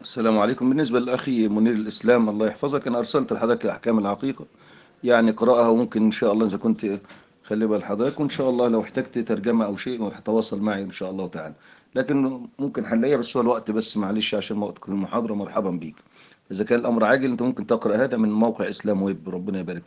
السلام عليكم. بالنسبة لأخي منير الإسلام الله يحفظك، أنا أرسلت لحضرتك أحكام العقيقة، يعني اقرأها، وممكن إن شاء الله إذا كنت خلي بال حضرتك، وإن شاء الله لو احتجت ترجمة أو شيء تواصل معي إن شاء الله تعالى. لكن ممكن حلية، بس هو الوقت بس معلش عشان وقت المحاضرة. مرحبا بيك. إذا كان الأمر عاجل أنت ممكن تقرأ هذا من موقع إسلام ويب. ربنا يبارك